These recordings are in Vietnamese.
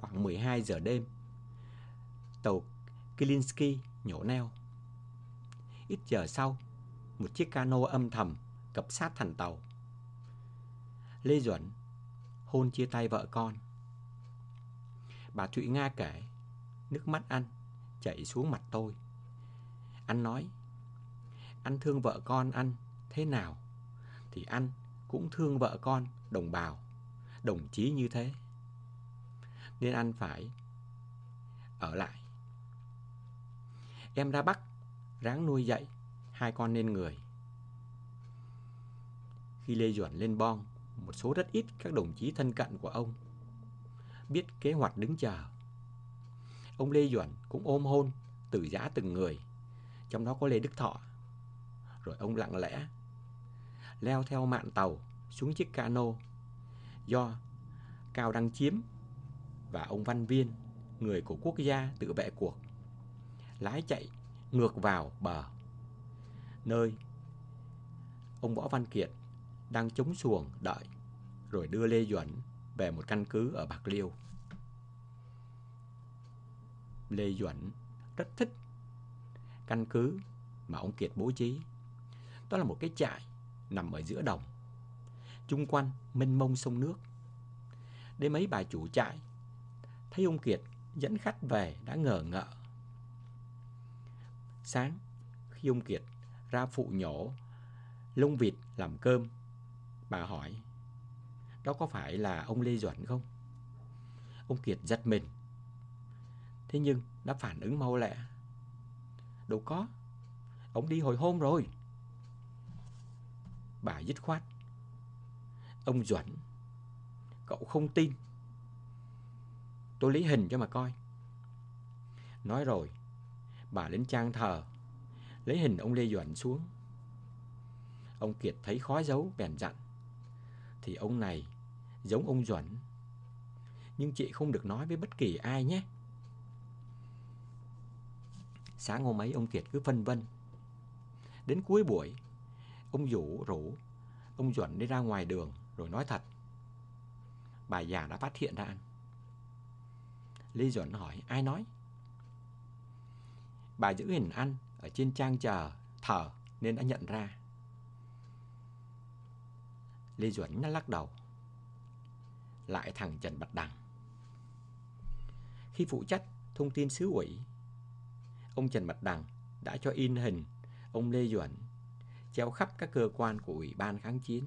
Khoảng 12 giờ đêm, tàu Kilinsky nhổ neo. Ít giờ sau, một chiếc cano âm thầm cập sát thành tàu. Lê Duẩn hôn chia tay vợ con. Bà Thụy Nga kể, nước mắt anh chảy xuống mặt tôi. Anh nói, anh thương vợ con anh thế nào thì anh cũng thương vợ con đồng bào, đồng chí như thế. Nên anh phải ở lại. Em ra Bắc ráng nuôi dạy hai con nên người. Khi Lê Duẩn lên Bon, một số rất ít các đồng chí thân cận của ông biết kế hoạch đứng chờ. Ông Lê Duẩn cũng ôm hôn từ giã từng người, trong đó có Lê Đức Thọ. Rồi ông lặng lẽ leo theo mạn tàu xuống chiếc cano do Cao Đăng Chiếm và ông Văn Viên, người của Quốc gia tự vệ cuộc, lái chạy ngược vào bờ, nơi ông Võ Văn Kiệt đang chống xuồng đợi, rồi đưa Lê Duẩn về một căn cứ ở Bạc Liêu. Lê Duẩn rất thích căn cứ mà ông Kiệt bố trí. Đó là một cái trại nằm ở giữa đồng, chung quanh mênh mông sông nước. Đến mấy bà chủ trại thấy ông Kiệt dẫn khách về đã ngờ ngợ. Sáng khi ông Kiệt ra phụ nhổ lông vịt làm cơm, bà hỏi, đó có phải là ông Lê Duẩn không? Ông Kiệt giật mình, thế nhưng đã phản ứng mau lẹ. Đâu có, ông đi hồi hôm rồi. Bà dứt khoát, ông Duẩn, cậu không tin, tôi lấy hình cho mà coi. Nói rồi, bà lên trang thờ, lấy hình ông Lê Duẩn xuống. Ông Kiệt thấy khó giấu bèn dặn, thì ông này giống ông Duẩn, nhưng chị không được nói với bất kỳ ai nhé. Sáng hôm ấy ông Kiệt cứ phân vân. Đến cuối buổi, ông rủ ông Duẩn đi ra ngoài đường rồi nói thật. Bà già đã phát hiện ra anh. Lê Duẩn hỏi, ai nói? Bà giữ hình anh ở trên trang thờ nên đã nhận ra. Lê Duẩn lắc đầu. Lại thằng Trần Bạch Đằng. Khi phụ trách thông tin xứ ủy, ông Trần Bạch Đằng đã cho in hình ông Lê Duẩn treo khắp các cơ quan của Ủy ban kháng chiến.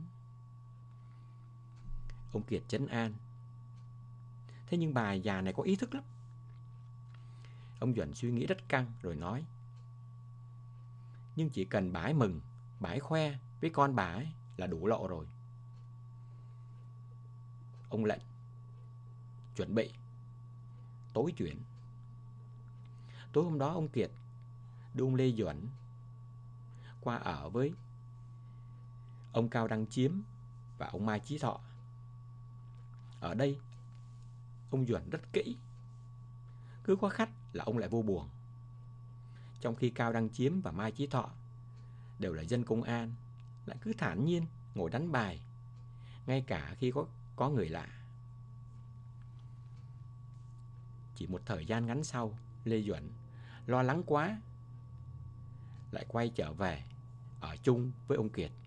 Ông Kiệt trấn an. Thế nhưng bà già này có ý thức lắm. Ông Duẩn suy nghĩ rất căng rồi nói, nhưng chỉ cần bà ấy mừng, bà ấy khoe với con bà ấy là đủ lộ rồi. Ông lệnh, chuẩn bị, tối chuyển. Tối hôm đó ông Kiệt đưa ông Lê Duẩn qua ở với ông Cao Đăng Chiếm và ông Mai Chí Thọ. Ở đây ông Duẩn rất kỹ, cứ có khách là ông lại vô buồng. Trong khi Cao Đăng Chiếm và Mai Chí Thọ đều là dân công an, lại cứ thản nhiên ngồi đánh bài, ngay cả khi có người lạ. Chỉ một thời gian ngắn sau, Lê Duẩn lo lắng quá lại quay trở về ở chung với ông Kiệt.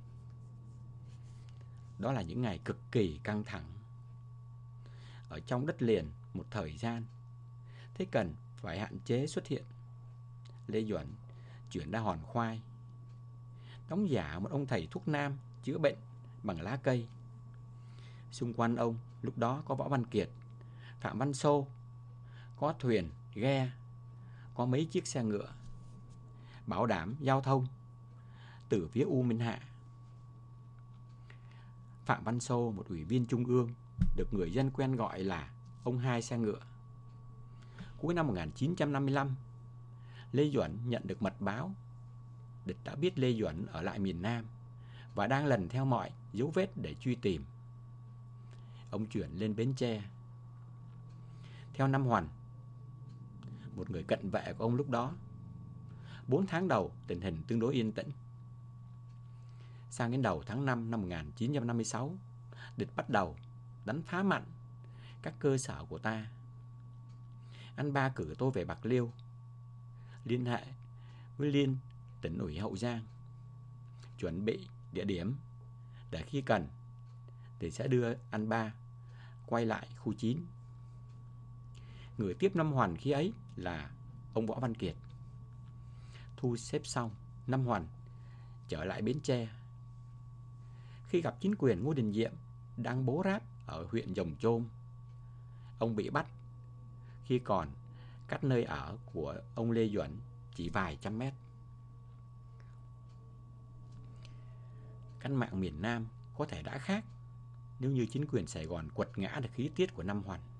Đó là những ngày cực kỳ căng thẳng. Ở trong đất liền một thời gian, thế cần phải hạn chế xuất hiện, Lê Duẩn chuyển ra Hòn Khoai, đóng giả một ông thầy thuốc nam chữa bệnh bằng lá cây. Xung quanh ông lúc đó có Võ Văn Kiệt, Phạm Văn Sô, có thuyền, ghe, có mấy chiếc xe ngựa, bảo đảm giao thông từ phía U Minh Hạ. Phạm Văn Sô, một ủy viên trung ương, được người dân quen gọi là ông Hai Xe Ngựa. Cuối năm 1955, Lê Duẩn nhận được mật báo địch đã biết Lê Duẩn ở lại miền Nam và đang lần theo mọi dấu vết để truy tìm. Ông chuyển lên Bến Tre. Theo Năm Hoàn, một người cận vệ của ông lúc đó, 4 tháng đầu tình hình tương đối yên tĩnh. Sang đến đầu tháng 5 năm 1956, địch bắt đầu đánh phá mạnh các cơ sở của ta. Anh Ba cử tôi về Bạc Liêu, liên hệ với Liên tỉnh ủy Hậu Giang, chuẩn bị địa điểm để khi cần thì sẽ đưa anh Ba quay lại khu 9. Người tiếp Năm Hoàn khi ấy là ông Võ Văn Kiệt. Thu xếp xong, Năm Hoàn trở lại Bến Tre. Khi gặp chính quyền Ngô Đình Diệm đang bố ráp ở huyện Giồng Chôm, ông bị bắt khi còn cách nơi ở của ông Lê Duẩn chỉ vài trăm mét. Cách mạng miền Nam có thể đã khác nếu như chính quyền Sài Gòn quật ngã được khí tiết của Năm Hoàn.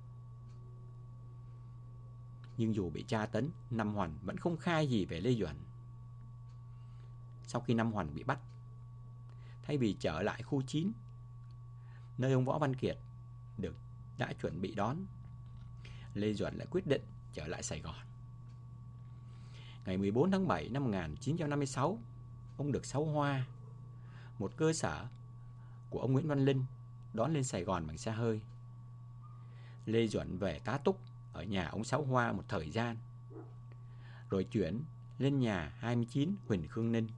Nhưng dù bị tra tấn, Năm Hoàn vẫn không khai gì về Lê Duẩn. Sau khi Năm Hoàn bị bắt, thay vì trở lại khu 9, nơi ông Võ Văn Kiệt đã chuẩn bị đón, Lê Duẩn lại quyết định trở lại Sài Gòn. Ngày 14 tháng 7 năm 1956, ông được Sáu Hoa, một cơ sở của ông Nguyễn Văn Linh, đón lên Sài Gòn bằng xe hơi. Lê Duẩn về tá túc ở nhà ông Sáu Hoa một thời gian, rồi chuyển lên nhà 29 Huỳnh Khương Ninh.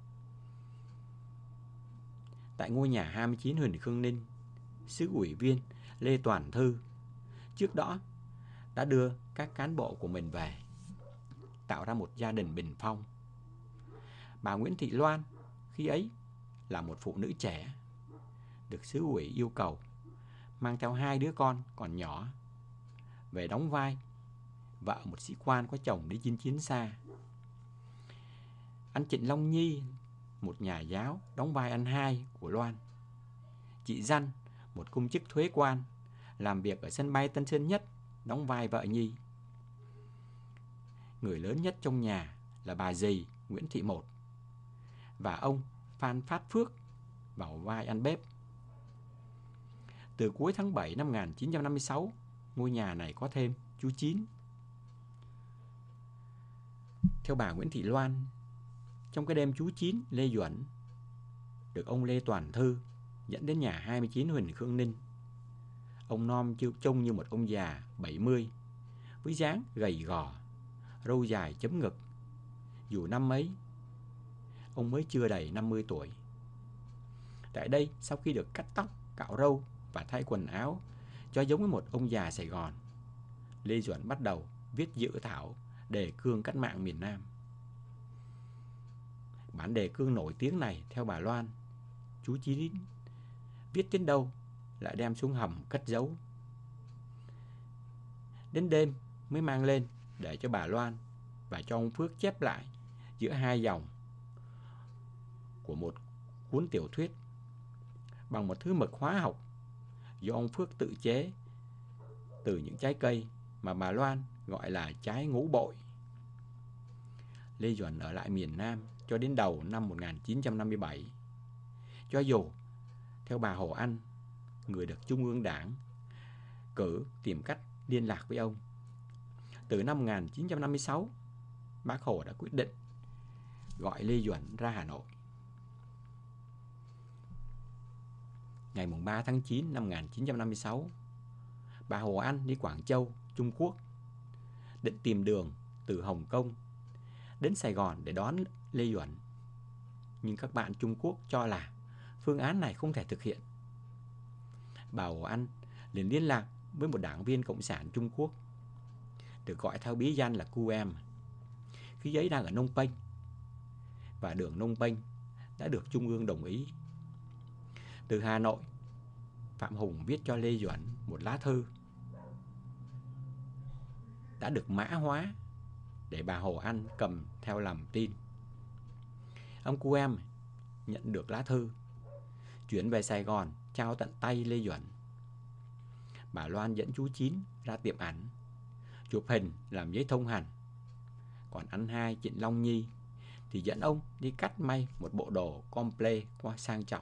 Tại ngôi nhà 29 Huỳnh Khương Ninh, Xứ ủy viên Lê Toàn Thư trước đó đã đưa các cán bộ của mình về, tạo ra một gia đình bình phong. Bà Nguyễn Thị Loan khi ấy là một phụ nữ trẻ, được xứ ủy yêu cầu mang theo 2 đứa con còn nhỏ về đóng vai vợ một sĩ quan có chồng đi chinh chiến xa. Anh Trịnh Long Nhi, một nhà giáo, đóng vai anh hai của Loan. Chị Danh, một công chức thuế quan, làm việc ở sân bay Tân Sơn Nhất, đóng vai vợ Nhi. Người lớn nhất trong nhà là bà dì Nguyễn Thị Một và ông Phan Phát Phước vào vai ăn bếp. Từ cuối tháng 7 năm 1956, ngôi nhà này có thêm chú Chín. Theo bà Nguyễn Thị Loan, trong cái đêm chú Chín, Lê Duẩn được ông Lê Toàn Thư dẫn đến nhà 29 Huỳnh Khương Ninh. Ông nom trông như một ông già 70, với dáng gầy gò, râu dài chấm ngực. Dù năm ấy, ông mới chưa đầy 50 tuổi. Tại đây, sau khi được cắt tóc, cạo râu và thay quần áo cho giống với một ông già Sài Gòn, Lê Duẩn bắt đầu viết dự thảo đề cương cách mạng miền Nam. Bản đề cương nổi tiếng này, theo bà Loan, chú Chín viết đến đâu lại đem xuống hầm cất giấu. Đến đêm mới mang lên để cho bà Loan và cho ông Phước chép lại giữa 2 dòng của một cuốn tiểu thuyết bằng một thứ mực hóa học do ông Phước tự chế từ những trái cây mà bà Loan gọi là trái ngũ bội. Lê Duẩn ở lại miền Nam cho đến đầu năm 1957. Cho dù, theo bà Hồ Anh, người được Trung ương Đảng cử tìm cách liên lạc với ông, từ năm 1956, Bác Hồ đã quyết định gọi Lê Duẩn ra Hà Nội. Ngày 3 tháng 9 năm 1956, bà Hồ Anh đi Quảng Châu, Trung Quốc, định tìm đường từ Hồng Kông đến Sài Gòn để đón Lê Duẩn. Nhưng các bạn Trung Quốc cho là phương án này không thể thực hiện. Bà Hồ Anh liền liên lạc với một đảng viên Cộng sản Trung Quốc, được gọi theo bí danh là Cu Em, khi ấy đang ở Phnom Penh, và đường Phnom Penh đã được Trung ương đồng ý. Từ Hà Nội, Phạm Hùng viết cho Lê Duẩn một lá thư đã được mã hóa để bà Hồ Anh cầm theo làm tin. Ông Cu Em nhận được lá thư, chuyển về Sài Gòn trao tận tay Lê Duẩn. Bà Loan dẫn chú Chín ra tiệm ảnh, chụp hình làm giấy thông hành. Còn anh hai Trịnh Long Nhi thì dẫn ông đi cắt may một bộ đồ comple qua sang trọng.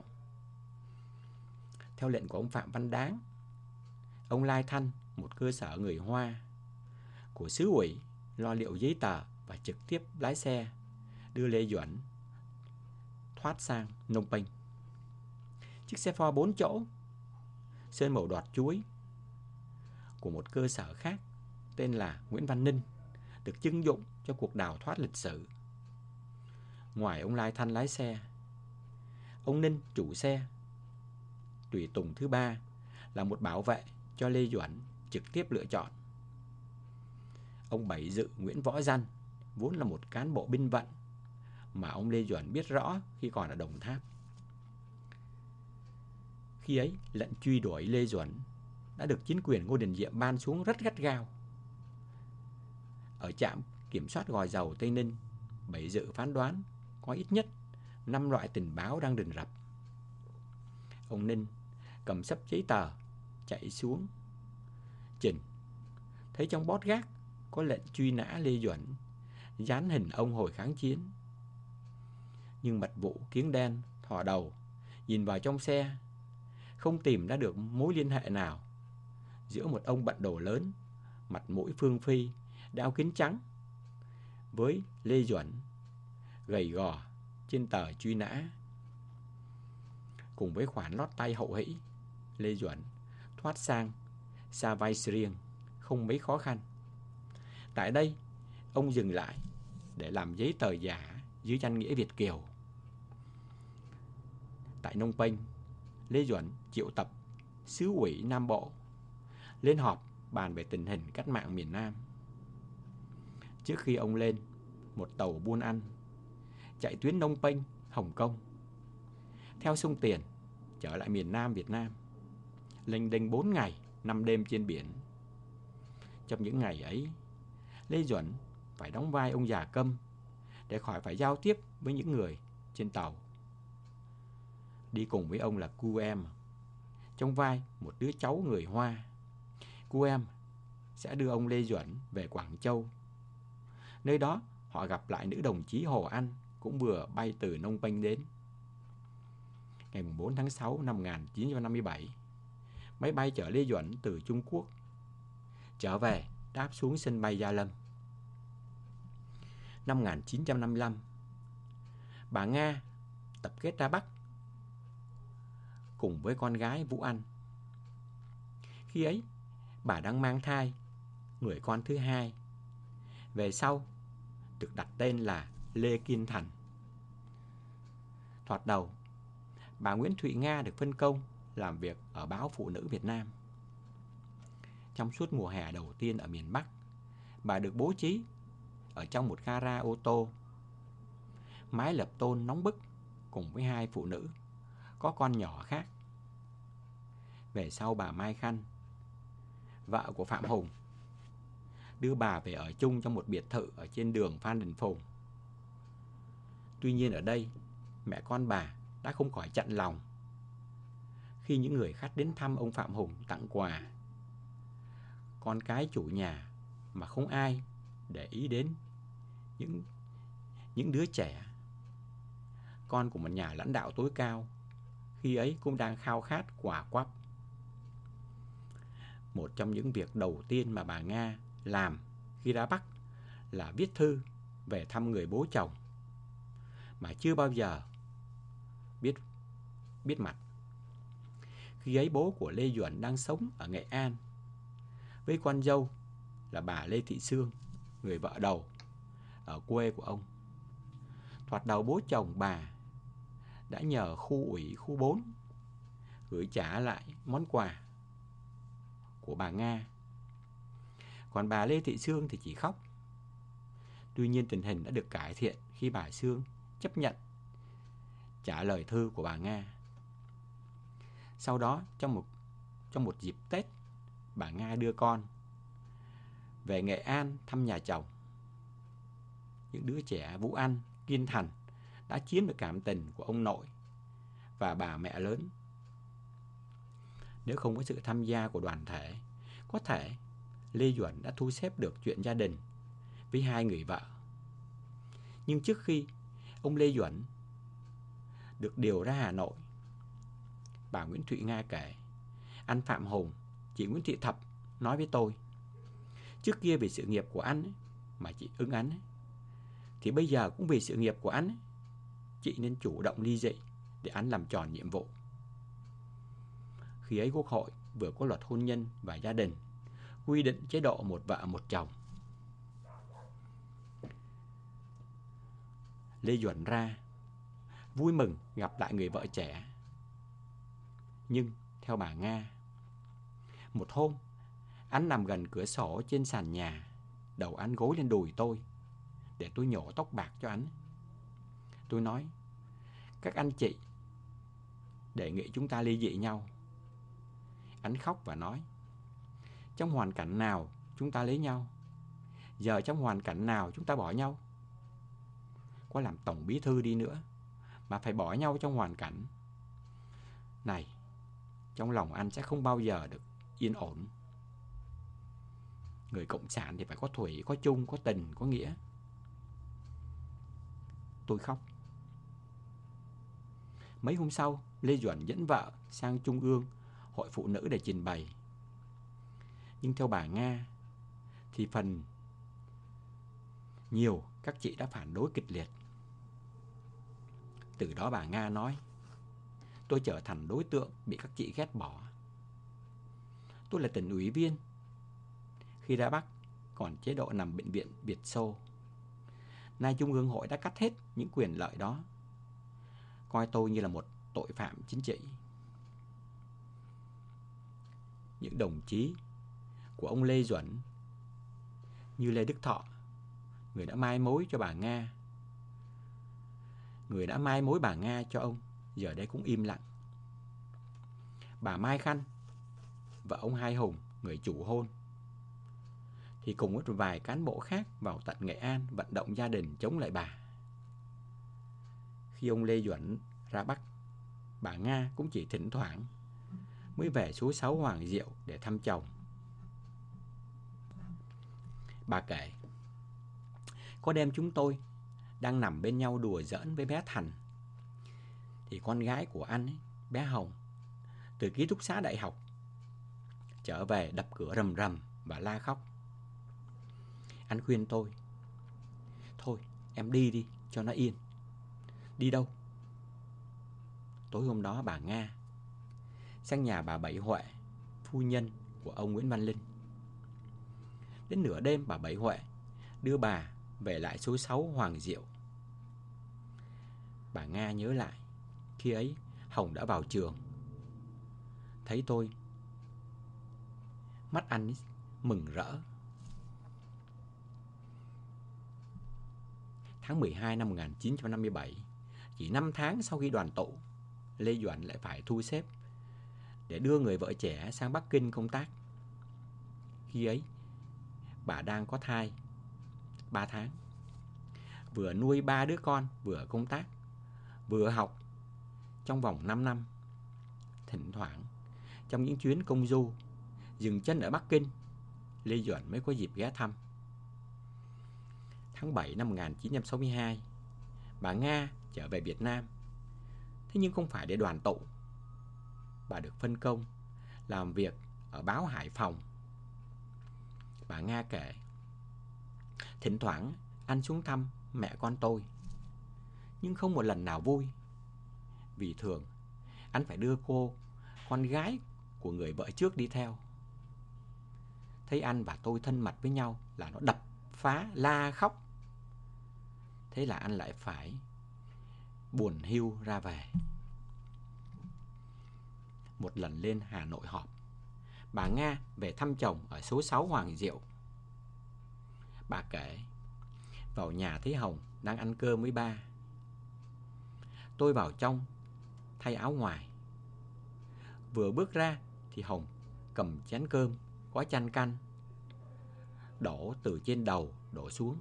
Theo lệnh của ông Phạm Văn Đáng, ông Lai Thanh, một cơ sở người Hoa của xứ ủy, lo liệu giấy tờ và trực tiếp lái xe đưa Lê Duẩn thoát sang Phnom Penh. Chiếc xe Ford 4 chỗ sơn màu đọt chuối của một cơ sở khác tên là Nguyễn Văn Ninh được trưng dụng cho cuộc đào thoát lịch sử. Ngoài ông Lai Thanh lái xe, ông Ninh chủ xe, tùy tùng thứ ba là một bảo vệ cho Lê Duẩn trực tiếp lựa chọn. Ông Bảy Dự Nguyễn Võ Danh vốn là một cán bộ binh vận mà ông Lê Duẩn biết rõ khi còn ở Đồng Tháp. Khi ấy, lệnh truy đuổi Lê Duẩn đã được chính quyền Ngô Đình Diệm ban xuống rất gắt gao. Ở trạm kiểm soát Gò Dầu Tây Ninh, Bảy Dự phán đoán có ít nhất 5 loại tình báo đang rình rập. Ông Ninh cầm xấp giấy tờ chạy xuống trình, thấy trong bót gác có lệnh truy nã Lê Duẩn, dán hình ông hồi kháng chiến. Nhưng mật vụ kiếng đen thò đầu nhìn vào trong xe, không tìm ra được mối liên hệ nào giữa một ông bận đồ lớn, mặt mũi phương phi, đeo kính trắng với Lê Duẩn gầy gò trên tờ truy nã. Cùng với khoản lót tay hậu hĩ, Lê Duẩn thoát sang Sa Vai Riêng không mấy khó khăn. Tại đây, ông dừng lại để làm giấy tờ giả dưới danh nghĩa Việt kiều. Tại Phnom Penh, Lê Duẩn triệu tập xứ ủy Nam Bộ lên họp bàn về tình hình cách mạng miền Nam. Trước khi ông lên, một tàu buôn ăn chạy tuyến Phnom Penh, Hồng Kông theo sông Tiền trở lại miền Nam Việt Nam, lênh đênh 4 ngày 5 đêm trên biển. Trong những ngày ấy, Lê Duẩn phải đóng vai ông già câm để khỏi phải giao tiếp với những người trên tàu. Đi cùng với ông là Cu Em, trong vai một đứa cháu người Hoa. Cu Em sẽ đưa ông Lê Duẩn về Quảng Châu. Nơi đó họ gặp lại nữ đồng chí Hồ Anh cũng vừa bay từ Phnom Penh đến. Ngày 4 tháng 6 năm 1957, máy bay chở Lê Duẩn từ Trung Quốc trở về đáp xuống sân bay Gia Lâm. Năm 1955, bà Nga tập kết ra Bắc cùng với con gái Vũ Anh. Khi ấy, bà đang mang thai người con thứ hai. Về sau, được đặt tên là Lê Kiên Thành. Thoạt đầu, bà Nguyễn Thụy Nga được phân công làm việc ở báo Phụ Nữ Việt Nam. Trong suốt mùa hè đầu tiên ở miền Bắc, bà được bố trí ở trong một gara ô tô, mái lập tôn nóng bức cùng với 2 phụ nữ có con nhỏ khác. Về sau bà Mai Khanh, vợ của Phạm Hùng, đưa bà về ở chung trong một biệt thự ở trên đường Phan Đình Phùng. Tuy nhiên ở đây, mẹ con bà đã không khỏi chạnh lòng khi những người khách đến thăm ông Phạm Hùng tặng quà. Con cái chủ nhà mà không ai để ý đến những đứa trẻ, con của một nhà lãnh đạo tối cao, khi ấy cũng đang khao khát quả quắp. Một trong những việc đầu tiên mà bà Nga làm khi ra Bắc là viết thư về thăm người bố chồng mà chưa bao giờ biết mặt. Khi ấy bố của Lê Duẩn đang sống ở Nghệ An với con dâu là bà Lê Thị Sương, người vợ đầu ở quê của ông. Thoạt đầu bố chồng bà đã nhờ khu ủy khu 4 gửi trả lại món quà của bà Nga. Còn bà Lê Thị Sương thì chỉ khóc. Tuy nhiên tình hình đã được cải thiện khi bà Sương chấp nhận trả lời thư của bà Nga. Sau đó trong một dịp Tết, bà Nga đưa con về Nghệ An thăm nhà chồng. Những đứa trẻ Vũ Anh, Kiên Thành đã chiếm được cảm tình của ông nội và bà mẹ lớn. Nếu không có sự tham gia của đoàn thể, có thể Lê Duẩn đã thu xếp được chuyện gia đình với 2 người vợ. Nhưng trước khi ông Lê Duẩn được điều ra Hà Nội, bà Nguyễn Thụy Nga kể, anh Phạm Hùng, chị Nguyễn Thị Thập nói với tôi, trước kia vì sự nghiệp của anh ấy, mà chị ưng anh ấy, thì bây giờ cũng vì sự nghiệp của anh ấy, chị nên chủ động ly dị để anh làm tròn nhiệm vụ. Khi ấy Quốc hội vừa có luật hôn nhân và gia đình, quy định chế độ một vợ một chồng. Lê Duẩn ra, vui mừng gặp lại người vợ trẻ. Nhưng theo bà Nga, một hôm, anh nằm gần cửa sổ trên sàn nhà, đầu anh gối lên đùi tôi, để tôi nhổ tóc bạc cho anh. Tôi nói, các anh chị đề nghị chúng ta ly dị nhau. Anh khóc và nói, trong hoàn cảnh nào chúng ta lấy nhau? Giờ trong hoàn cảnh nào chúng ta bỏ nhau? Có làm tổng bí thư đi nữa mà phải bỏ nhau trong hoàn cảnh này, trong lòng anh sẽ không bao giờ được yên ổn. Người cộng sản thì phải có thủy, có chung, có tình, có nghĩa. Tôi khóc. Mấy hôm sau, Lê Duẩn dẫn vợ sang Trung ương Hội Phụ Nữ để trình bày. Nhưng theo bà Nga thì phần nhiều các chị đã phản đối kịch liệt. Từ đó bà Nga nói, tôi trở thành đối tượng bị các chị ghét bỏ. Tôi là tỉnh ủy viên. Khi ra Bắc còn chế độ nằm bệnh viện Việt Xô. Nay Trung ương Hội đã cắt hết những quyền lợi đó, coi tôi như là một tội phạm chính trị. Những đồng chí của ông Lê Duẩn như Lê Đức Thọ, người đã mai mối cho bà Nga, người đã mai mối bà Nga cho ông, giờ đây cũng im lặng. Bà Mai Khanh, vợ ông Hai Hùng, người chủ hôn, thì cùng với một vài cán bộ khác vào tận Nghệ An vận động gia đình chống lại bà. Khi ông Lê Duẩn ra Bắc, bà Nga cũng chỉ thỉnh thoảng mới về số 6 Hoàng Diệu để thăm chồng. Bà kể, có đêm chúng tôi đang nằm bên nhau đùa giỡn với bé Thành, thì con gái của anh ấy, bé Hồng, từ ký túc xá đại học trở về đập cửa rầm rầm và la khóc. Anh khuyên tôi, thôi em đi đi cho nó yên. Đi đâu? Tối hôm đó bà Nga sang nhà bà Bảy Huệ, phu nhân của ông Nguyễn Văn Linh. Đến nửa đêm bà Bảy Huệ đưa bà về lại số 6 Hoàng Diệu. Bà Nga nhớ lại, khi ấy Hồng đã vào trường. Thấy tôi, mắt anh mừng rỡ. Tháng 12 năm 1957, chỉ 5 tháng sau khi đoàn tụ, Lê Duẩn lại phải thu xếp để đưa người vợ trẻ sang Bắc Kinh công tác. Khi ấy, bà đang có thai 3 tháng, vừa nuôi 3 đứa con, vừa công tác, vừa học trong vòng 5 năm. Thỉnh thoảng, trong những chuyến công du, dừng chân ở Bắc Kinh, Lê Duẩn mới có dịp ghé thăm. Tháng 7 năm 1962, bà Nga trở về Việt Nam. Thế nhưng không phải để đoàn tụ. Bà được phân công làm việc ở báo Hải Phòng. Bà Nga kể, thỉnh thoảng anh xuống thăm mẹ con tôi, nhưng không một lần nào vui. Vì thường anh phải đưa cô, con gái của người vợ trước đi theo. Thấy anh và tôi thân mật với nhau là nó đập phá, la khóc. Thế là anh lại phải buồn hiu ra về. Một lần lên Hà Nội họp, bà Nga về thăm chồng ở số 6 Hoàng Diệu. Bà kể, vào nhà thấy Hồng đang ăn cơm với ba. Tôi vào trong thay áo ngoài. Vừa bước ra thì Hồng cầm chén cơm có chan canh, đổ từ trên đầu đổ xuống.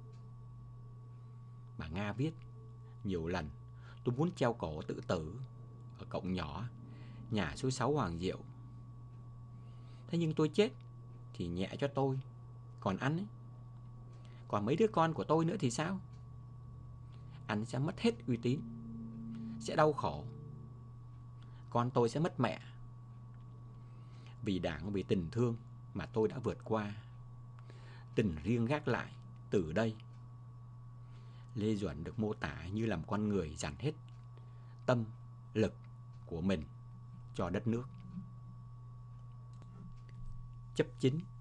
Bà Nga viết, nhiều lần tôi muốn treo cổ tự tử ở cổng nhỏ nhà số 6 Hoàng Diệu. Thế nhưng tôi chết thì nhẹ cho tôi, còn anh ấy, còn mấy đứa con của tôi nữa thì sao? Anh sẽ mất hết uy tín, sẽ đau khổ. Con tôi sẽ mất mẹ. Vì Đảng, vì tình thương mà tôi đã vượt qua. Tình riêng gác lại từ đây. Lê Duẩn được mô tả như là một con người dành hết tâm, lực của mình cho đất nước. Chấp chính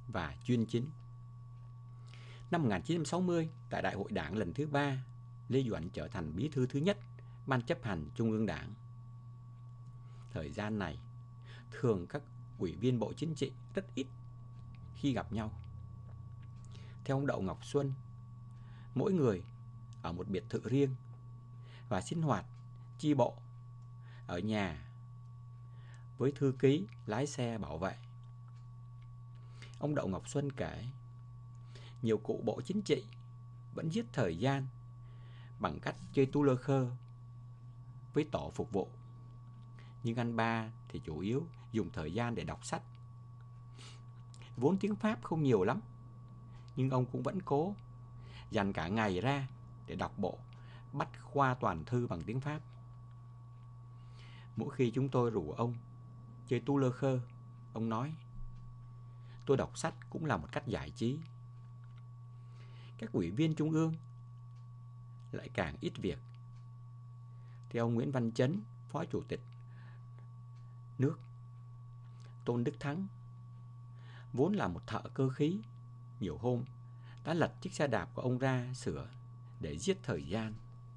và chuyên chính. Năm 1960, tại Đại hội Đảng lần thứ 3, Lê Duẩn trở thành bí thư thứ nhất Ban chấp hành Trung ương Đảng. Thời gian này, thường các ủy viên Bộ Chính trị rất ít khi gặp nhau. Theo ông Đậu Ngọc Xuân, mỗi người ở một biệt thự riêng và sinh hoạt chi bộ ở nhà với thư ký, lái xe, bảo vệ. Ông Đậu Ngọc Xuân kể, nhiều cụ Bộ Chính trị vẫn giết thời gian bằng cách chơi tu lơ khơ với tổ phục vụ. Nhưng anh ba thì chủ yếu dùng thời gian để đọc sách. Vốn tiếng Pháp không nhiều lắm, nhưng ông cũng vẫn cố dành cả ngày ra để đọc bộ Bách khoa toàn thư bằng tiếng Pháp. Mỗi khi chúng tôi rủ ông chơi tu lơ khơ, ông nói, tôi đọc sách cũng là một cách giải trí. Các ủy viên Trung ương lại càng ít việc. Theo ông Nguyễn Văn Chấn, Phó Chủ tịch nước, Tôn Đức Thắng, vốn là một thợ cơ khí, nhiều hôm đã lật chiếc xe đạp của ông ra sửa để giết thời gian.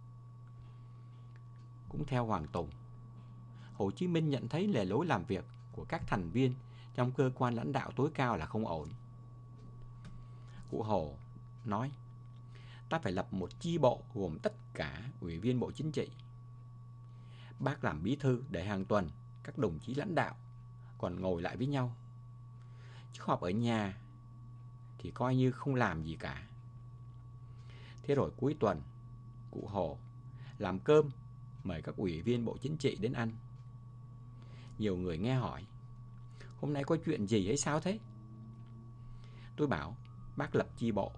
Cũng theo Hoàng Tùng, Hồ Chí Minh nhận thấy lề lối làm việc của các thành viên trong cơ quan lãnh đạo tối cao là không ổn. Cụ Hồ nói, ta phải lập một chi bộ gồm tất cả ủy viên Bộ Chính trị. Bác làm bí thư để hàng tuần các đồng chí lãnh đạo còn ngồi lại với nhau. Chứ họp ở nhà thì coi như không làm gì cả. Thế rồi cuối tuần, cụ Hồ làm cơm mời các ủy viên Bộ Chính trị đến ăn. Nhiều người nghe hỏi, hôm nay có chuyện gì hay sao thế? Tôi bảo, bác lập chi bộ.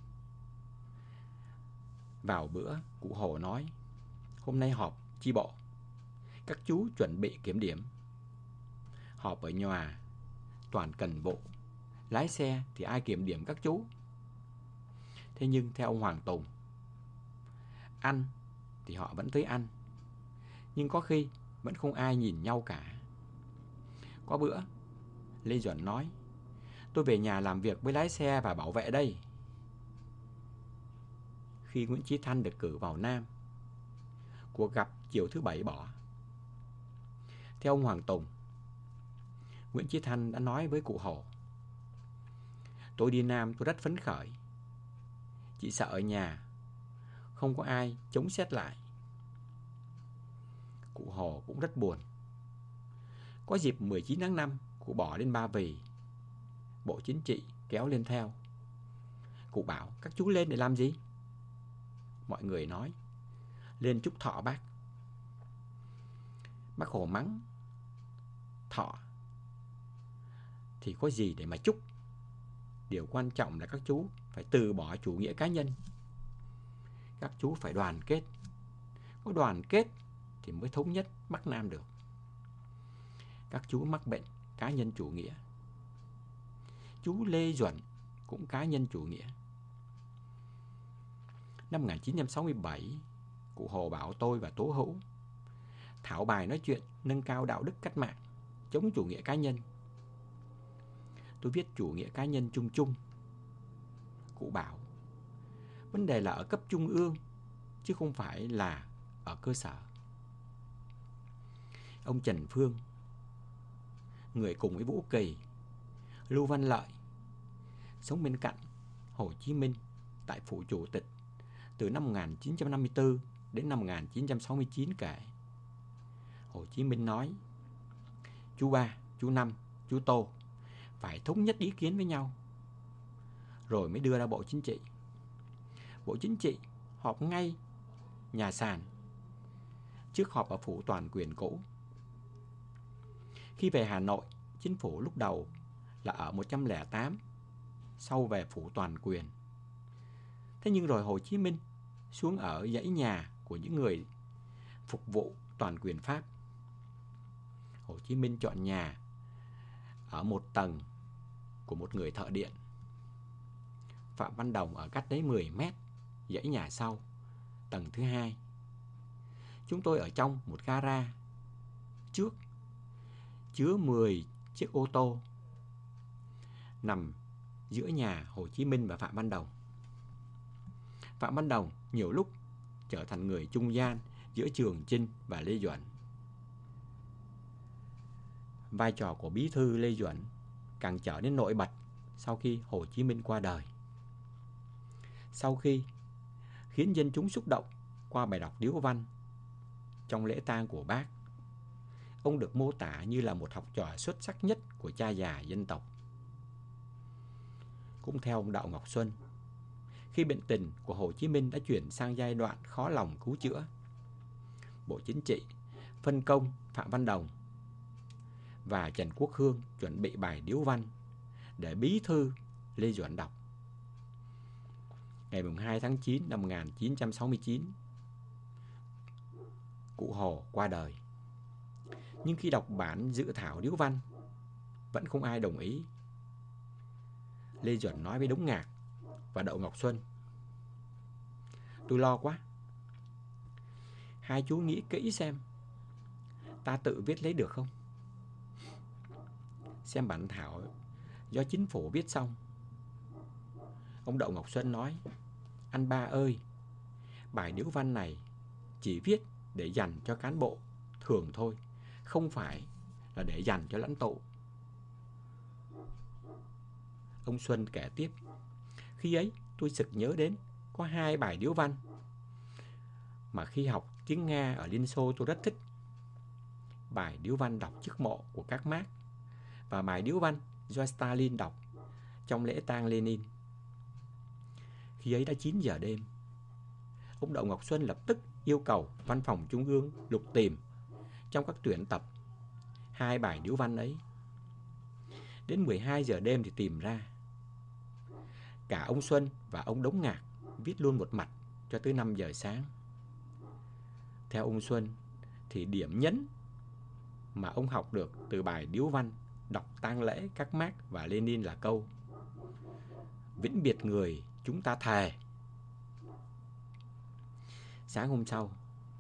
Vào bữa, cụ Hồ nói, hôm nay họp chi bộ, các chú chuẩn bị kiểm điểm. Họp ở nhà, toàn cần vụ, lái xe thì ai kiểm điểm các chú? Thế nhưng theo ông Hoàng Tùng, ăn thì họ vẫn tới ăn, nhưng có khi vẫn không ai nhìn nhau cả. Có bữa, Lê Duẩn nói, tôi về nhà làm việc với lái xe và bảo vệ đây. Khi Nguyễn Chí Thanh được cử vào Nam, cuộc gặp chiều thứ Bảy bỏ. Theo ông Hoàng Tùng, Nguyễn Chí Thanh đã nói với cụ Hồ, tôi đi Nam tôi rất phấn khởi, chỉ sợ ở nhà không có ai chống xét lại. Cụ Hồ cũng rất buồn. Có dịp 19 tháng 5, cụ bỏ lên Ba Vì, Bộ Chính trị kéo lên theo. Cụ bảo, các chú lên để làm gì? Mọi người nói, lên chúc thọ bác. Bác Hồ mắng, thọ thì có gì để mà chúc. Điều quan trọng là các chú phải từ bỏ chủ nghĩa cá nhân. Các chú phải đoàn kết. Có đoàn kết thì mới thống nhất Bắc Nam được. Các chú mắc bệnh cá nhân chủ nghĩa. Chú Lê Duẩn cũng cá nhân chủ nghĩa. Năm 1967, cụ Hồ bảo tôi và Tố Hữu thảo bài nói chuyện nâng cao đạo đức cách mạng, chống chủ nghĩa cá nhân. Tôi viết chủ nghĩa cá nhân chung chung. Cụ bảo, vấn đề là ở cấp trung ương, chứ không phải là ở cơ sở. Ông Trần Phương, người cùng với Vũ Kỳ, Lưu Văn Lợi, sống bên cạnh Hồ Chí Minh tại phủ chủ tịch từ năm 1954 đến năm 1969 kể. Hồ Chí Minh nói, chú Ba, chú Năm, chú Tô phải thống nhất ý kiến với nhau, rồi mới đưa ra Bộ Chính trị. Bộ Chính trị họp ngay nhà sàn, trước họp ở phủ toàn quyền cũ. Khi về Hà Nội, chính phủ lúc đầu là ở 108, sau về phủ toàn quyền. Thế nhưng rồi Hồ Chí Minh xuống ở dãy nhà của những người phục vụ toàn quyền Pháp. Hồ Chí Minh chọn nhà ở một tầng của một người thợ điện. Phạm Văn Đồng ở cách đấy 10 mét, dãy nhà sau, tầng thứ 2. Chúng tôi ở trong một gara trước, chứa 10 chiếc ô tô, nằm giữa nhà Hồ Chí Minh và Phạm Văn Đồng. Phạm Văn Đồng nhiều lúc trở thành người trung gian giữa Trường Chinh và Lê Duẩn. Vai trò của bí thư Lê Duẩn càng trở nên nổi bật sau khi Hồ Chí Minh qua đời. Sau khi khiến dân chúng xúc động qua bài đọc điếu văn trong lễ tang của bác, ông được mô tả như là một học trò xuất sắc nhất của cha già dân tộc. Cũng theo ông Đậu Ngọc Xuân, khi bệnh tình của Hồ Chí Minh đã chuyển sang giai đoạn khó lòng cứu chữa, Bộ Chính trị phân công Phạm Văn Đồng và Trần Quốc Hương chuẩn bị bài điếu văn để bí thư Lê Duẩn đọc. Ngày 2 tháng 9 năm 1969, cụ Hồ qua đời. Nhưng khi đọc bản dự thảo điếu văn, vẫn không ai đồng ý. Lê Duẩn nói với Đống Ngạc và Đậu Ngọc Xuân: "Tôi lo quá. Hai chú nghĩ kỹ xem, ta tự viết lấy được không? Xem bản thảo do chính phủ viết xong." Ông Đậu Ngọc Xuân nói: "Anh ba ơi, bài điếu văn này chỉ viết để dành cho cán bộ thường thôi, không phải là để dành cho lãnh tụ." Ông Xuân kể tiếp: "Khi ấy tôi sực nhớ đến có hai bài điếu văn mà khi học tiếng Nga ở Liên Xô tôi rất thích. Bài điếu văn đọc trước mộ của các Mác và bài điếu văn do Stalin đọc trong lễ tang Lenin." Khi ấy đã 9 giờ đêm. Ông Đậu Ngọc Xuân lập tức yêu cầu Văn phòng Trung ương lục tìm trong các tuyển tập hai bài điếu văn ấy. Đến 12 giờ đêm thì tìm ra. Cả ông Xuân và ông Đống Ngạc viết luôn một mạch cho tới 5 giờ sáng. Theo ông Xuân thì điểm nhấn mà ông học được từ bài điếu văn đọc tang lễ các Mác và Lenin là câu: "Vĩnh biệt người chúng ta thề." Sáng hôm sau,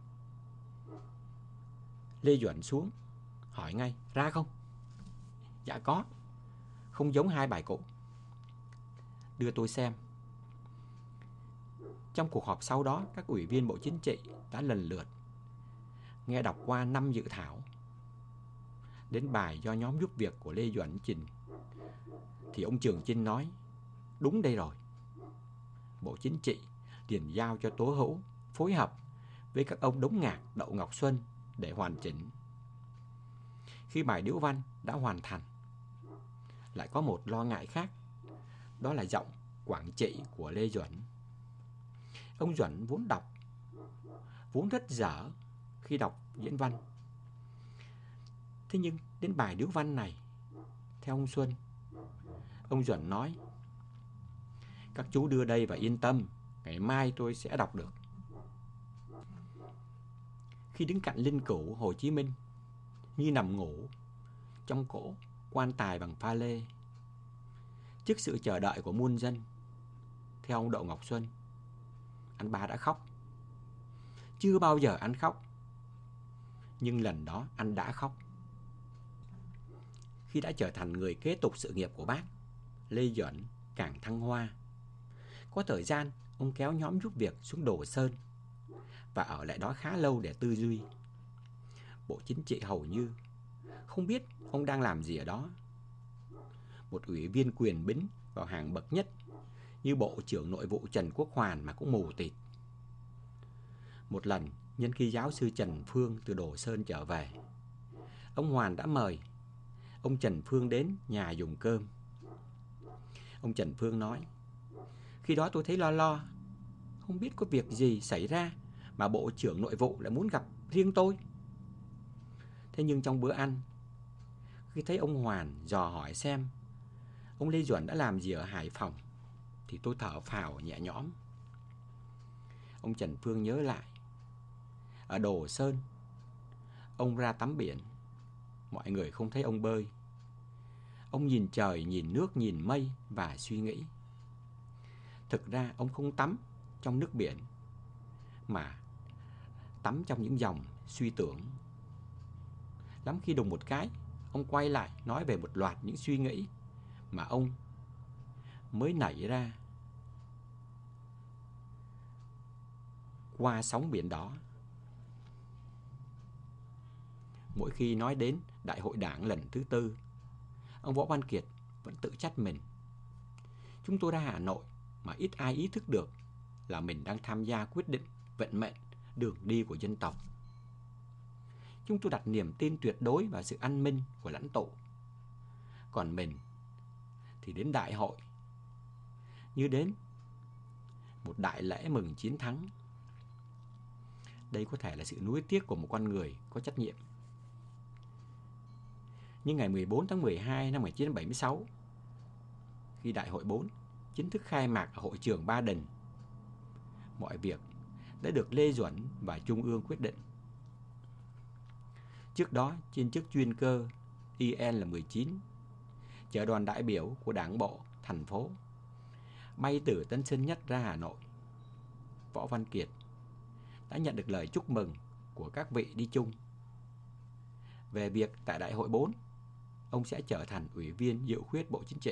Lê Duẩn xuống hỏi ngay: "Ra không?" "Dạ có, không giống hai bài cũ." "Đưa tôi xem." Trong cuộc họp sau đó, các ủy viên Bộ Chính trị đã lần lượt nghe đọc qua 5 dự thảo. Đến bài do nhóm giúp việc của Lê Duẩn trình thì ông Trường Chinh nói: "Đúng đây rồi." Bộ Chính trị liền giao cho Tố Hữu phối hợp với các ông Đống Ngạc, Đậu Ngọc Xuân để hoàn chỉnh. Khi bài điếu văn đã hoàn thành, lại có một lo ngại khác, đó là giọng Quảng Trị của Lê Duẩn. Ông Duẩn vốn rất dở khi đọc diễn văn. Thế nhưng đến bài điếu văn này, theo ông Xuân, ông Duẩn nói: "Các chú đưa đây và yên tâm, ngày mai tôi sẽ đọc được." Khi đứng cạnh linh cữu Hồ Chí Minh, như nằm ngủ trong cỗ quan tài bằng pha lê, trước sự chờ đợi của muôn dân, theo ông Đậu Ngọc Xuân, anh ba đã khóc. Chưa bao giờ anh khóc, nhưng lần đó anh đã khóc. Khi đã trở thành người kế tục sự nghiệp của bác, Lê Duẩn càng thăng hoa. Có thời gian, ông kéo nhóm giúp việc xuống Đồ Sơn và ở lại đó khá lâu để tư duy. Bộ Chính trị hầu như không biết ông đang làm gì ở đó. Một ủy viên quyền bính vào hàng bậc nhất như Bộ trưởng Nội vụ Trần Quốc Hoàn mà cũng mù tịt. Một lần, nhân khi giáo sư Trần Phương từ Đồ Sơn trở về, ông Hoàn đã mời ông Trần Phương đến nhà dùng cơm. Ông Trần Phương nói: "Khi đó tôi thấy lo, không biết có việc gì xảy ra mà Bộ trưởng Nội vụ lại muốn gặp riêng tôi." Thế nhưng trong bữa ăn, khi thấy ông Hoàn dò hỏi xem ông Lê Duẩn đã làm gì ở Hải Phòng, thì tôi thở phào nhẹ nhõm. Ông Trần Phương nhớ lại, ở Đồ Sơn, ông ra tắm biển, mọi người không thấy ông bơi. Ông nhìn trời, nhìn nước, nhìn mây và suy nghĩ. Thực ra ông không tắm trong nước biển, mà tắm trong những dòng suy tưởng. Lắm khi đùng một cái, ông quay lại nói về một loạt những suy nghĩ mà ông mới nảy ra qua sóng biển đó. Mỗi khi nói đến Đại hội Đảng lần thứ 4, ông Võ Văn Kiệt vẫn tự trách mình. Chúng tôi ra Hà Nội mà ít ai ý thức được là mình đang tham gia quyết định vận mệnh, đường đi của dân tộc. Chúng tôi đặt niềm tin tuyệt đối vào sự an minh của lãnh tụ. Còn mình thì đến đại hội như đến một đại lễ mừng chiến thắng. Đây có thể là sự nuối tiếc của một con người có trách nhiệm. Nhưng ngày 14 tháng 12 năm 1976, khi Đại hội 4 chính thức khai mạc ở hội trường Ba Đình, mọi việc đã được Lê Duẩn và Trung ương quyết định. Trước đó, trên chiếc chuyên cơ IL-19 chở đoàn đại biểu của Đảng bộ thành phố bay từ Tân Sơn Nhất ra Hà Nội, Võ Văn Kiệt đã nhận được lời chúc mừng của các vị đi chung về việc tại Đại hội 4 ông sẽ trở thành Ủy viên Dự khuyết Bộ Chính trị.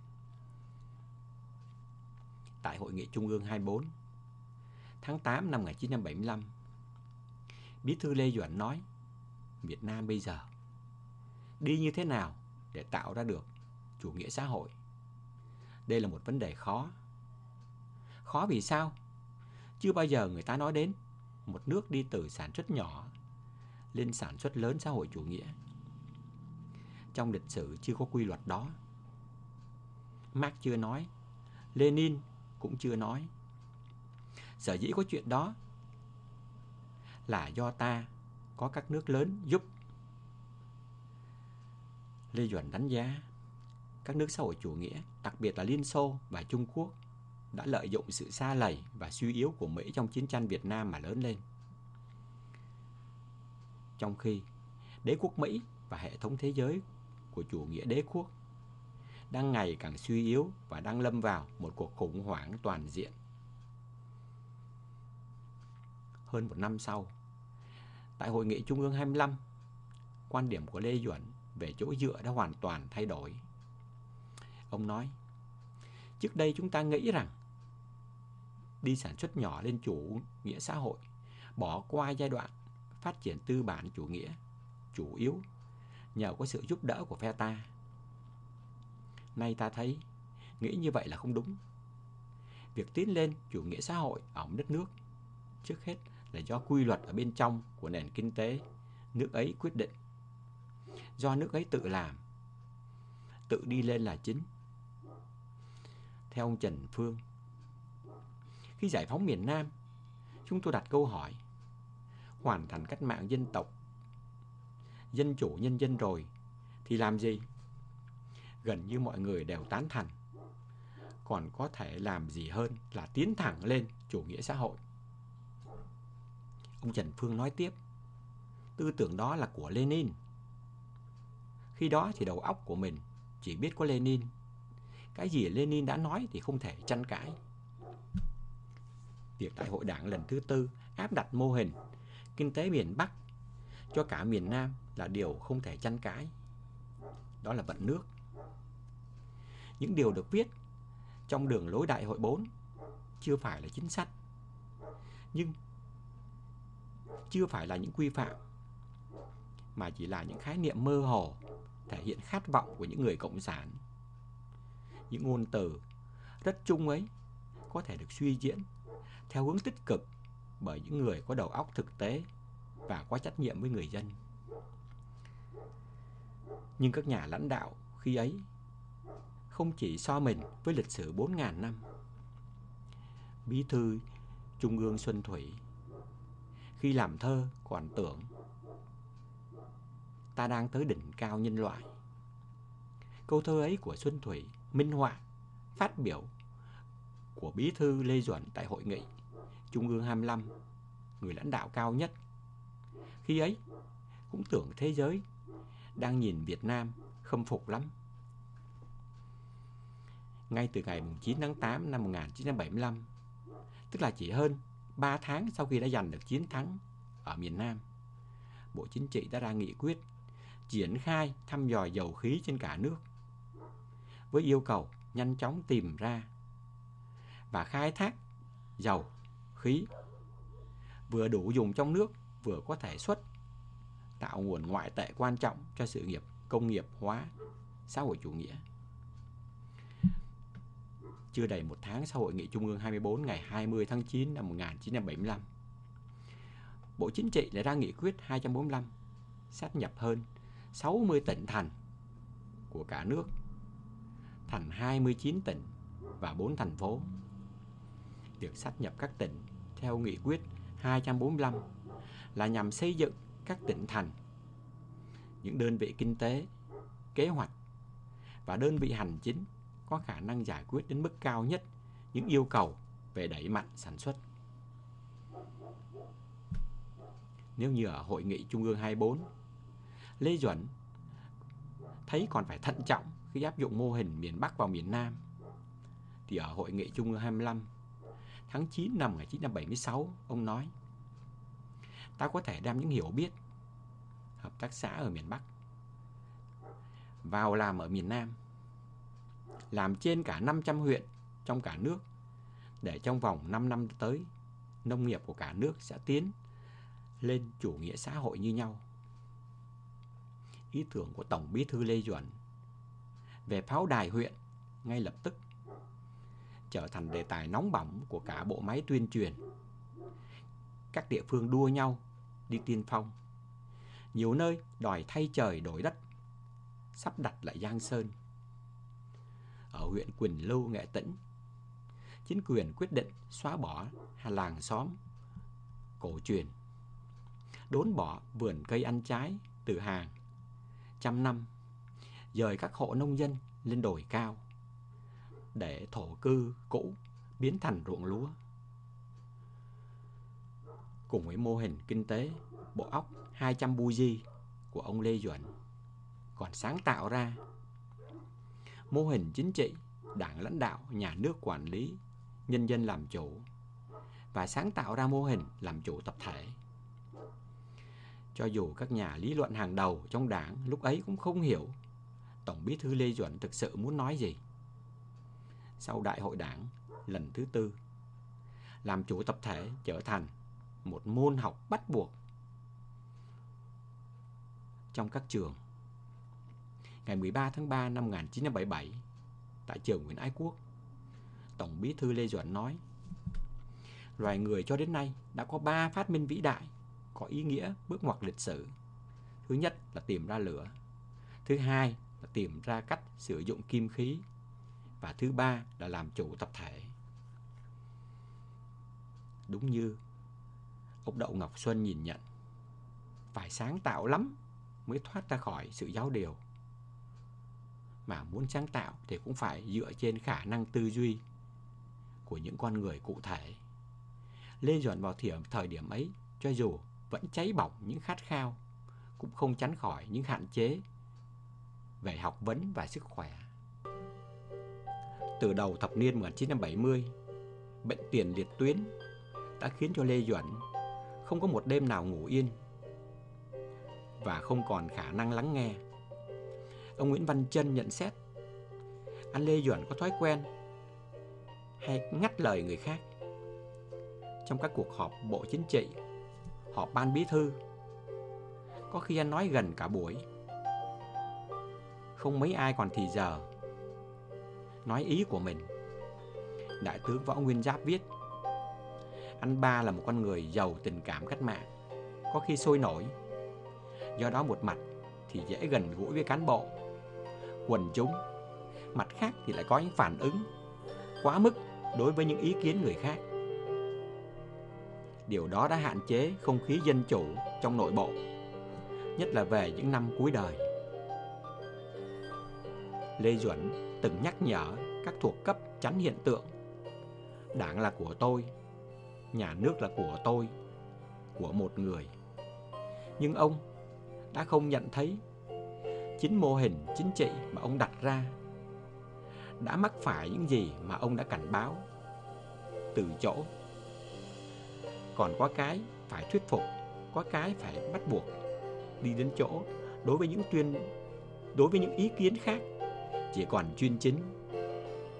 Tại Hội nghị Trung ương 24 tháng 8 năm 1975, Bí thư Lê Duẩn nói Việt Nam bây giờ đi như thế nào để tạo ra được chủ nghĩa xã hội? Đây là một vấn đề khó. Khó vì sao? Chưa bao giờ người ta nói đến một nước đi từ sản xuất nhỏ lên sản xuất lớn xã hội chủ nghĩa. Trong lịch sử chưa có quy luật đó. Marx chưa nói, Lenin cũng chưa nói. Sở dĩ có chuyện đó là do ta có các nước lớn giúp. Lê Duẩn đánh giá các nước xã hội chủ nghĩa, đặc biệt là Liên Xô và Trung Quốc, đã lợi dụng sự sa lầy và suy yếu của Mỹ trong chiến tranh Việt Nam mà lớn lên. Trong khi đế quốc Mỹ và hệ thống thế giới của chủ nghĩa đế quốc đang ngày càng suy yếu và đang lâm vào một cuộc khủng hoảng toàn diện. Hơn một năm sau, tại Hội nghị Trung ương 25, quan điểm của Lê Duẩn về chỗ dựa đã hoàn toàn thay đổi. Ông nói, trước đây chúng ta nghĩ rằng đi sản xuất nhỏ lên chủ nghĩa xã hội, bỏ qua giai đoạn phát triển tư bản chủ nghĩa, chủ yếu nhờ có sự giúp đỡ của phe ta. Nay ta thấy, nghĩ như vậy là không đúng. Việc tiến lên chủ nghĩa xã hội ở một đất nước, trước hết là do quy luật ở bên trong của nền kinh tế nước ấy quyết định. Do nước ấy tự làm, tự đi lên là chính. Theo ông Trần Phương, khi giải phóng miền Nam, chúng tôi đặt câu hỏi, hoàn thành cách mạng dân tộc, dân chủ nhân dân rồi, thì làm gì? Gần như mọi người đều tán thành. Còn có thể làm gì hơn là tiến thẳng lên chủ nghĩa xã hội. Ông Trần Phương nói tiếp, tư tưởng đó là của Lenin. Khi đó thì đầu óc của mình chỉ biết có Lenin. Cái gì Lenin đã nói thì không thể tranh cãi. Việc Đại hội Đảng lần thứ 4 áp đặt mô hình kinh tế miền Bắc cho cả miền Nam là điều không thể tranh cãi. Đó là vận nước. Những điều được viết trong đường lối Đại hội 4 chưa phải là chính sách, nhưng chưa phải là những quy phạm, mà chỉ là những khái niệm mơ hồ thể hiện khát vọng của những người cộng sản. Những ngôn từ rất chung ấy có thể được suy diễn theo hướng tích cực bởi những người có đầu óc thực tế và có trách nhiệm với người dân. Nhưng các nhà lãnh đạo khi ấy không chỉ so mình với lịch sử 4.000 năm. Bí thư Trung ương Xuân Thủy khi làm thơ còn tưởng ta đang tới đỉnh cao nhân loại. Câu thơ ấy của Xuân Thủy minh họa phát biểu của Bí thư Lê Duẩn tại Hội nghị Trung ương 25, người lãnh đạo cao nhất. Khi ấy cũng tưởng thế giới đang nhìn Việt Nam khâm phục lắm. Ngay từ ngày 9 tháng 8 năm 1975, tức là chỉ hơn 3 tháng sau khi đã giành được chiến thắng ở miền Nam, Bộ Chính trị đã ra nghị quyết triển khai thăm dò dầu khí trên cả nước với yêu cầu nhanh chóng tìm ra và khai thác dầu, khí, vừa đủ dùng trong nước, vừa có thể xuất, tạo nguồn ngoại tệ quan trọng cho sự nghiệp công nghiệp hóa xã hội chủ nghĩa. Chưa đầy một tháng sau Hội nghị Trung ương 24 ngày 20 tháng 9 năm 1975, Bộ Chính trị lại ra nghị quyết 245 sáp nhập hơn 60 tỉnh thành của cả nước thành 29 tỉnh và 4 thành phố. Việc sáp nhập các tỉnh theo nghị quyết 245 là nhằm xây dựng các tỉnh thành, những đơn vị kinh tế, kế hoạch và đơn vị hành chính có khả năng giải quyết đến mức cao nhất những yêu cầu về đẩy mạnh sản xuất. Nếu như ở Hội nghị Trung ương 24, Lê Duẩn thấy còn phải thận trọng khi áp dụng mô hình miền Bắc vào miền Nam, thì ở Hội nghị Trung ương 25 tháng 9 năm 1976, ông nói: ta có thể đem những hiểu biết hợp tác xã ở miền Bắc vào làm ở miền Nam, làm trên cả 500 huyện trong cả nước, để trong vòng 5 năm tới, nông nghiệp của cả nước sẽ tiến lên chủ nghĩa xã hội như nhau. Ý tưởng của Tổng Bí thư Lê Duẩn về pháo đài huyện ngay lập tức trở thành đề tài nóng bỏng của cả bộ máy tuyên truyền. Các địa phương đua nhau đi tiên phong, nhiều nơi đòi thay trời đổi đất, sắp đặt lại Giang Sơn. Ở huyện Quỳnh Lưu, Nghệ Tĩnh, chính quyền quyết định xóa bỏ làng xóm cổ truyền, đốn bỏ vườn cây ăn trái từ hàng trăm năm, dời các hộ nông dân lên đồi cao, để thổ cư cũ biến thành ruộng lúa. Cùng với mô hình kinh tế bộ óc 200 buji của ông Lê Duẩn, còn sáng tạo ra mô hình chính trị đảng lãnh đạo, nhà nước quản lý, nhân dân làm chủ, và sáng tạo ra mô hình làm chủ tập thể. Cho dù các nhà lý luận hàng đầu trong đảng lúc ấy cũng không hiểu Tổng Bí thư Lê Duẩn thực sự muốn nói gì. Sau Đại hội Đảng lần thứ 4, làm chủ tập thể trở thành một môn học bắt buộc trong các trường. Ngày 13 tháng 3 năm 1977, tại trường Nguyễn Ái Quốc, Tổng Bí thư Lê Duẩn nói: loài người cho đến nay đã có 3 phát minh vĩ đại, có ý nghĩa bước ngoặt lịch sử. Thứ nhất là tìm ra lửa, thứ hai là tìm ra cách sử dụng kim khí, và thứ ba là làm chủ tập thể. Đúng như ông Đậu Ngọc Xuân nhìn nhận, phải sáng tạo lắm mới thoát ra khỏi sự giáo điều. Mà muốn sáng tạo thì cũng phải dựa trên khả năng tư duy của những con người cụ thể. Lê Duẩn vào thời điểm ấy, cho dù vẫn cháy bỏng những khát khao, cũng không tránh khỏi những hạn chế về học vấn và sức khỏe. Từ đầu thập niên 1970, bệnh tiền liệt tuyến đã khiến cho Lê Duẩn không có một đêm nào ngủ yên và không còn khả năng lắng nghe. Ông Nguyễn Văn Trân nhận xét, anh Lê Duẩn có thói quen hay ngắt lời người khác. Trong các cuộc họp Bộ Chính trị, họp Ban Bí thư, có khi anh nói gần cả buổi, không mấy ai còn thì giờ nói ý của mình. Đại tướng Võ Nguyên Giáp viết, anh Ba là một con người giàu tình cảm cách mạng, có khi sôi nổi. Do đó một mặt thì dễ gần gũi với cán bộ, quần chúng, mặt khác thì lại có những phản ứng quá mức đối với những ý kiến người khác. Điều đó đã hạn chế không khí dân chủ trong nội bộ, nhất là về những năm cuối đời. Lê Duẩn từng nhắc nhở các thuộc cấp tránh hiện tượng đảng là của tôi, nhà nước là của tôi, của một người. Nhưng ông đã không nhận thấy chính mô hình chính trị mà ông đặt ra đã mắc phải những gì mà ông đã cảnh báo từ chỗ. Còn có cái phải thuyết phục, có cái phải bắt buộc, đi đến chỗ đối với những ý kiến khác chỉ còn chuyên chính,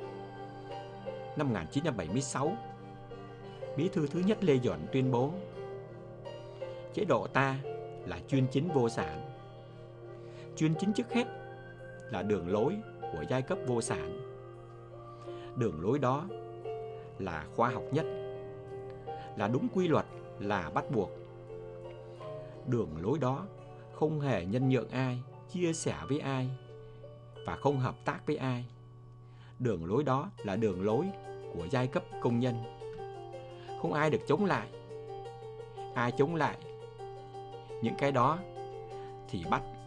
năm 1976, Bí thư thứ nhất Lê Duẩn tuyên bố: chế độ ta là chuyên chính vô sản. Chuyên chính trước hết là đường lối của giai cấp vô sản. Đường lối đó là khoa học nhất, là đúng quy luật, là bắt buộc. Đường lối đó không hề nhân nhượng ai, chia sẻ với ai và không hợp tác với ai. Đường lối đó là đường lối của giai cấp công nhân. Không ai được chống lại. Ai chống lại những cái đó thì bắt